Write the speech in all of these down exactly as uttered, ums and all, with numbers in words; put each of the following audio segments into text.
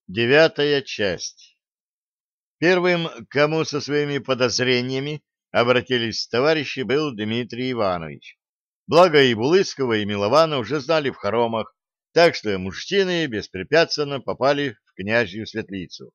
Девятая часть. Первым, к кому со своими подозрениями обратились товарищи, был Дмитрий Иванович. Благо и Булыцкого, и Милована уже знали в хоромах, так что мужчины беспрепятственно попали в княжью светлицу.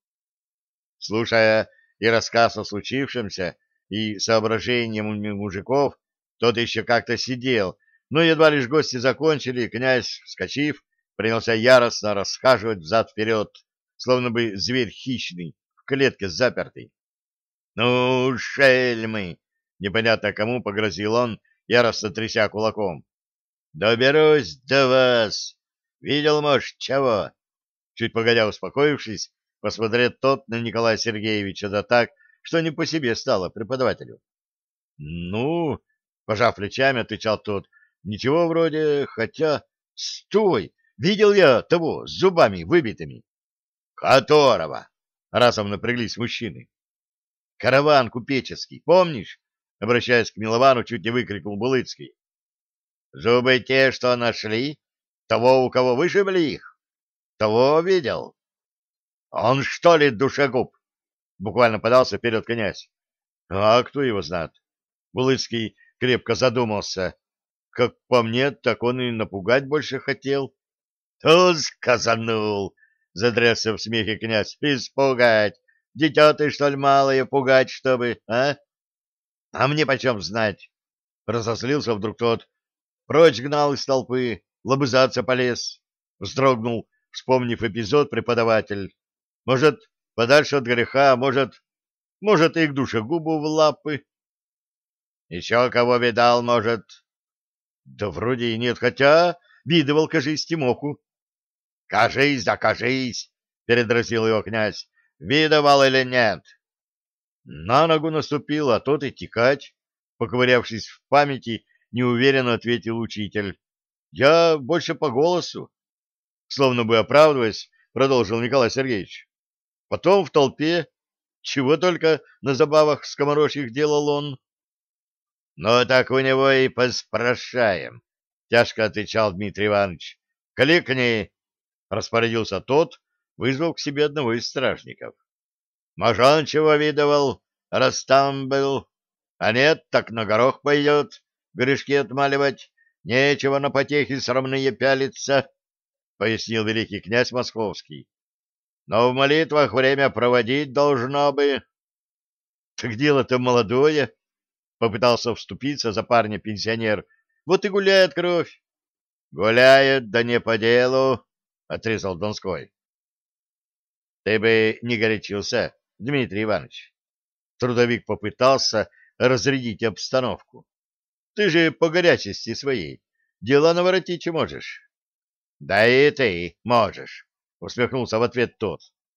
Слушая и рассказ о случившемся, и соображениям мужиков, тот еще как-то сидел, но едва лишь гости закончили, князь, вскочив, принялся яростно расхаживать взад-вперед, словно бы зверь хищный, в клетке запертый. — Ну, шельмы! — непонятно кому погрозил он, яростно тряся кулаком. — Доберусь до вас! Видел, может, чего? Чуть погодя успокоившись, посмотрел тот на Николая Сергеевича, да так, что не по себе стало преподавателю. — Ну, — пожав плечами, отвечал тот, — ничего вроде, хотя... — Стой! Видел я того, с зубами выбитыми. — Которого? — разом напряглись мужчины. — Караван купеческий, помнишь? — обращаясь к Миловану, чуть не выкрикнул Булыцкий. — Зубы те, что нашли? Того, у кого вышибли их? Того видел? — Он что ли душегуб? — буквально подался вперед князь. — А кто его знает? Булыцкий крепко задумался. Как по мне, так он и напугать больше хотел. — Тут сказанул! — задрялся в смехе князь. — Испугать! Дитя ты, что ли, малое, пугать, чтобы, а? — А мне почем знать? — разозлился вдруг тот. Прочь гнал из толпы, лобызаться полез. Вздрогнул, вспомнив эпизод, преподаватель. Может, подальше от греха, может, может, и к душегубу в лапы. — Еще кого видал, может? — Да вроде и нет, хотя видывал, кажись, Тимоху. — Кажись, да кажись! — передразнил его князь. — Видывал или нет? На ногу наступил, а тот и текать. Поковырявшись в памяти, неуверенно ответил учитель. Я больше по голосу. Словно бы оправдываясь, продолжил Николай Сергеевич. Потом в толпе, чего только на забавах скоморохих делал он. — Ну так у него и поспрашаем, — тяжко отвечал Дмитрий Иванович. — Кликни! — распорядился тот, вызвал к себе одного из стражников. — Может, он чего видывал, раз там был? А нет, так на горох пойдет, грешки отмаливать. Нечего на потехи срамные пялиться, — пояснил великий князь Московский. — Но в молитвах время проводить должно бы. — Так дело-то молодое, — попытался вступиться за парня пенсионер. — Вот и гуляет кровь. — Гуляет, да не по делу, — отрезал Донской. — Ты бы не горячился, Дмитрий Иванович. Трудовик попытался разрядить обстановку. Ты же по горячести своей дела наворотить можешь. — Да и ты можешь, — усмехнулся в ответ тот.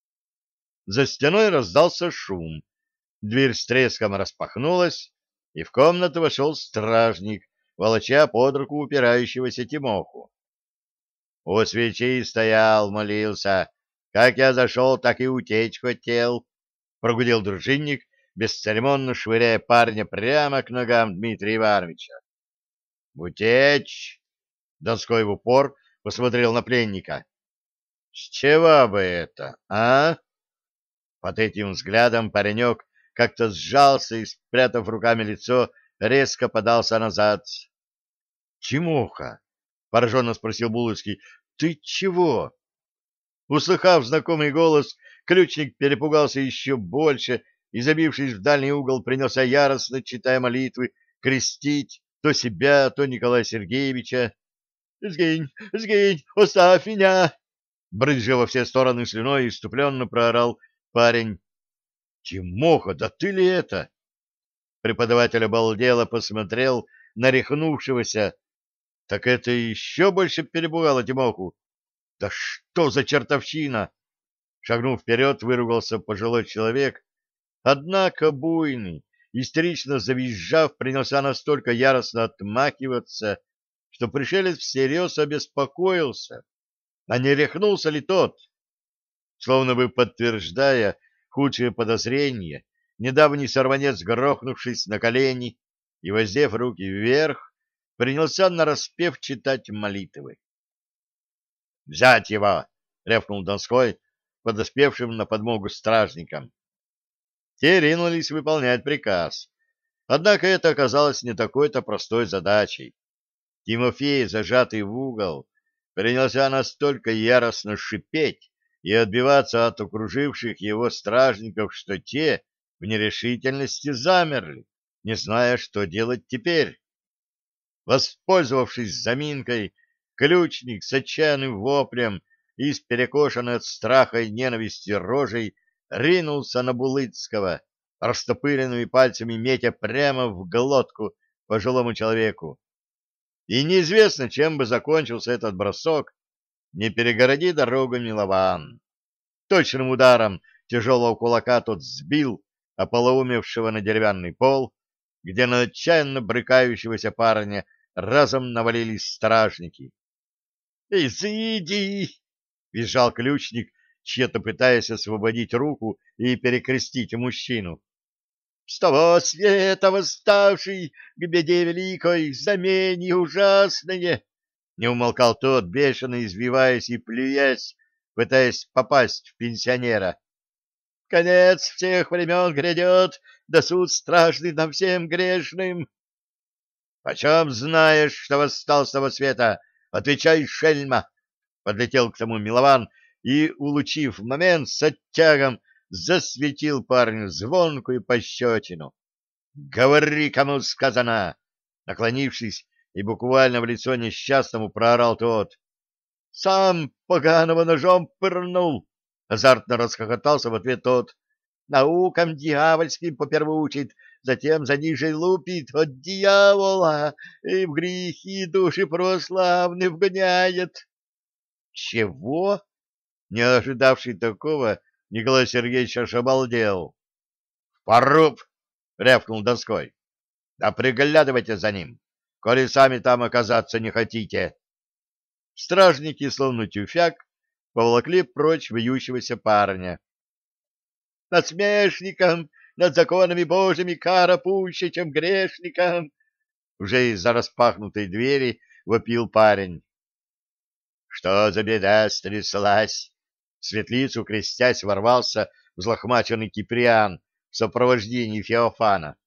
За стеной раздался шум. Дверь с треском распахнулась, и в комнату вошел стражник, волоча под руку упирающегося Тимоху. У свечи стоял, молился. Как я зашел, так и утечь хотел, — прогудел дружинник, бесцеремонно швыряя парня прямо к ногам Дмитрия Ивановича. — Утечь! — Донской в упор посмотрел на пленника. — С чего бы это, а? Под этим взглядом паренек как-то сжался и, спрятав руками лицо, резко подался назад. — Тимоха! — пораженно спросил Булыцкий. — Ты чего? Услыхав знакомый голос, ключник перепугался еще больше и, забившись в дальний угол, принялся яростно, читая молитвы, крестить то себя, то Николая Сергеевича. — Сгинь, сгинь, оставь меня! — брызжа во все стороны слюной, иступленно проорал парень. — Тимоха, да ты ли это? Преподаватель обалдело посмотрел на рехнувшегося. Так это еще больше перепугало Тимоху. — Да что за чертовщина! Шагнув вперед, выругался пожилой человек. Однако буйный, истерично завизжав, принялся настолько яростно отмахиваться, что пришелец всерьез обеспокоился, а не рехнулся ли тот. Словно бы подтверждая худшие подозрения, недавний сорванец, грохнувшись на колени и воздев руки вверх, принялся нараспев читать молитвы. — Взять его! — рявкнул Донской. подоспевшим на подмогу стражникам. Те ринулись выполнять приказ. Однако это оказалось не такой-то простой задачей. Тимофей, зажатый в угол, принялся настолько яростно шипеть и отбиваться от окруживших его стражников, что те в нерешительности замерли, не зная, что делать теперь. Воспользовавшись заминкой, ключник с отчаянным воплем и с перекошенной от страха и ненависти рожей ринулся на Булыцкого, растопыренными пальцами метя прямо в глотку пожилому человеку. И неизвестно, чем бы закончился этот бросок, не перегороди дорогу Милован. Точным ударом тяжелого кулака тот сбил ополоумевшего на деревянный пол, где на отчаянно брыкающегося парня разом навалились стражники. «Изыди!» — визжал ключник, тщетно пытаясь освободить руку и перекрестить мужчину. «С того света восставший к беде великой, знамение ужасное!» Не умолкал тот, бешено извиваясь и плюясь, пытаясь попасть в пенсионера. «Конец всех времен грядет, да суд страшный над всем грешным!» «Почем знаешь, что восстал с того света? Отвечай, шельма!» Подлетел к тому Милован и, улучив момент, с оттягом засветил парню звонкую пощечину. «Говори, кому сказано!» Наклонившись и буквально в лицо несчастному проорал тот. «Сам поганого ножом пырнул!» Азартно расхохотался в ответ тот. «Наукам дьявольским поперву учит, затем за нижей лупит от дьявола и в грехи души прославны вгоняет». «Чего?» Не ожидавший такого, Николай Сергеевич аж обалдел. «Поруб!» — рявкнул доской. «Да приглядывайте за ним, коли сами там оказаться не хотите». Стражники, словно тюфяк, поволокли прочь вьющегося парня. «Насмешникам над законами Божьими кара пуще, чем грешникам!» Уже из-за распахнутой двери вопил парень. «Что за беда стряслась?» В светлицу, крестясь, ворвался взлохмаченный Киприан в сопровождении Феофана.